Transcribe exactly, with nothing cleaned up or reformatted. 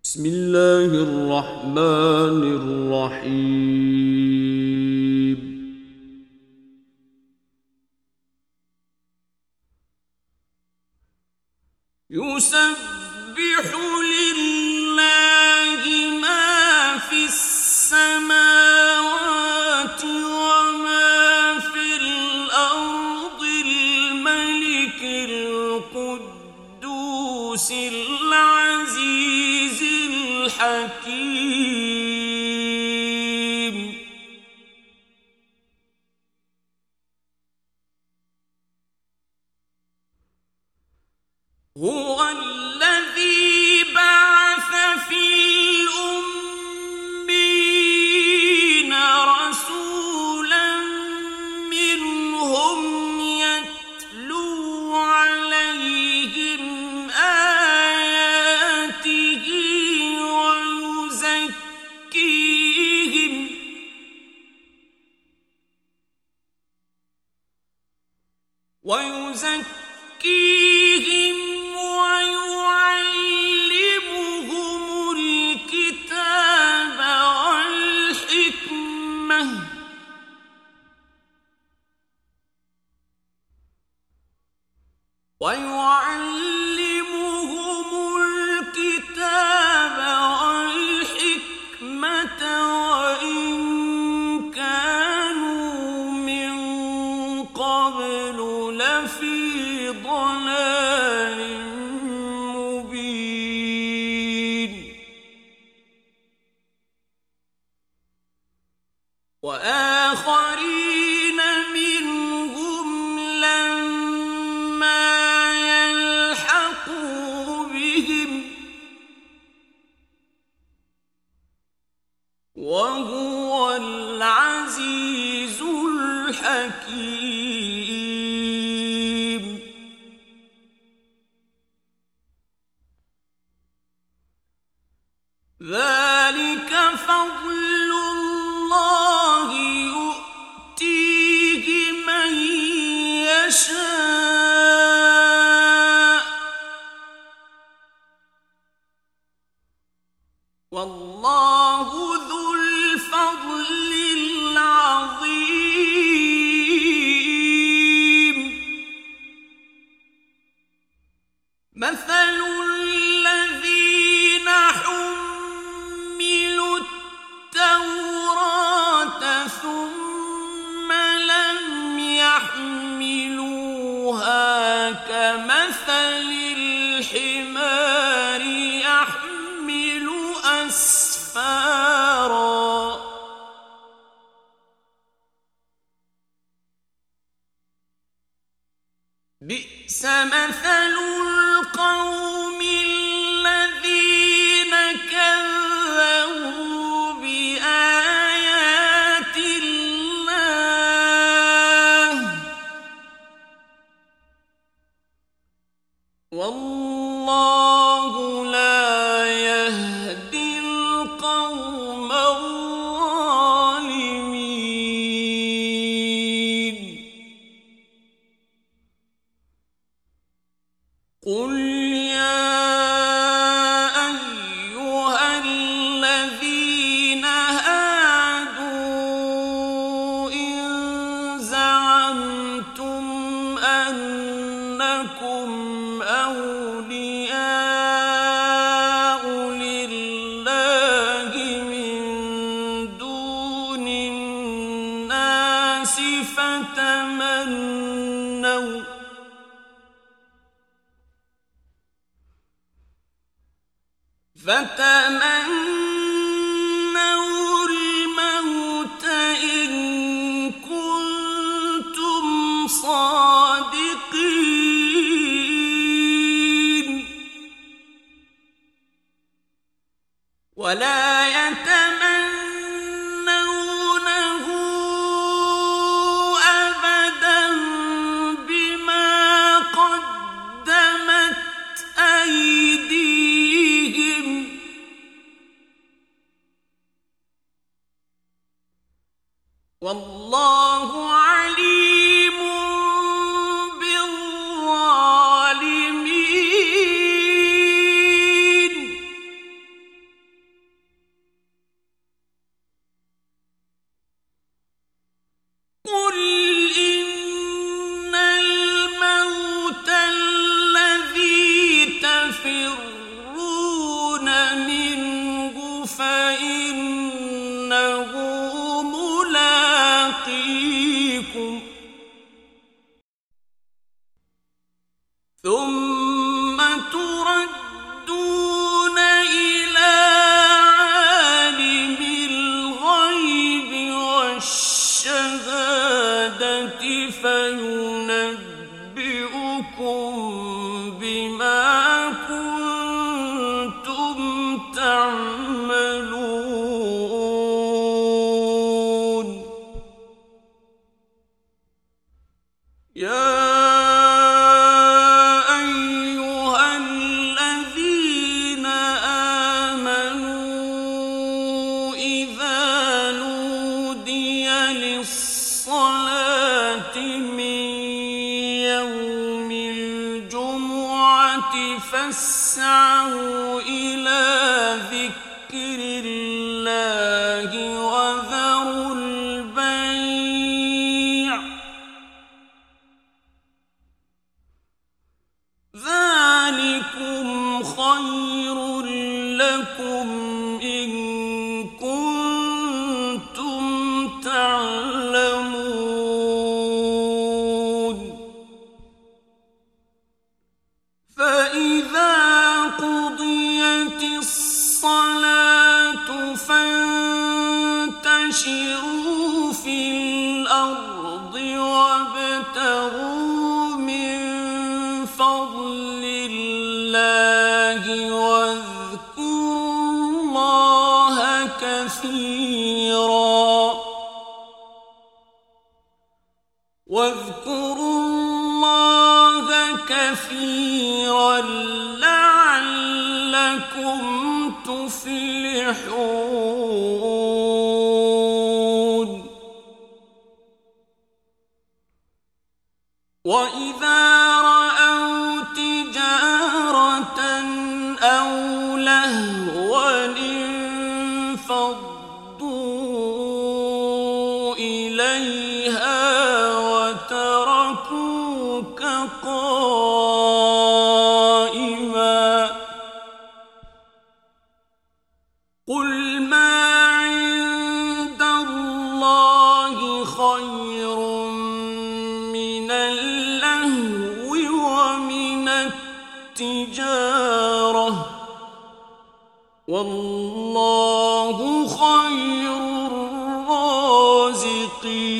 بسم الله الرحمن الرحيم. يسبح لله ما في السماوات وما في الأرض الملك القدوس العزيز الحكيم. هو الذي بعث في الأميين رسولا منهم يتلو عليهم آياته ويزكيهم ويزكيهم ويعلمهم الكتاب والحكمة ويعلمهم الكتاب والحكمة وإن كانوا من قبل لفي ضلال مبين. وآخرين منهم لما يلحقوا بهم وهو العزيز الحكيم. ذلك فضل الله يؤتيه من يشاء والله ذو الفضل العظيم. مثل الذين حملوا التوراة ثم لم يحملوها كمثل الحمار يحمل أسفارا بئس مثل القوم الذين كذبوا بآيات الله والله لا يهدي القوم الظالمين. قل يا أيها الذين هادوا إن زعمتم أنكم أولياء لله من دون الناس فتمنوا فتمنوا الموت إن كنتم صادقين ولا يتمنونه أبدا بما قدمت أيديهم والله عليم بالظالمين. فإنه ملاقيكم ثم تردون إلى عالم الغيب والشهادة فينبئكم بما كنتم تعملون يا فاسعوا إلى ذكر الله وذروا البيع ذلكم خير لكم إن كنتم تعلمون فإذا قضيت الصلاة فانتشروا في الأرض وابتغوا من فضل الله واذكروا الله كثيرا واذكروا الله كثيرا لعلكم تفلحون وإذا رأوا تجارة أو لهوا انفضوا إليها وتركوك قائما قل ما عند الله خير من اللهو ومن التجارة والله خير الرازقين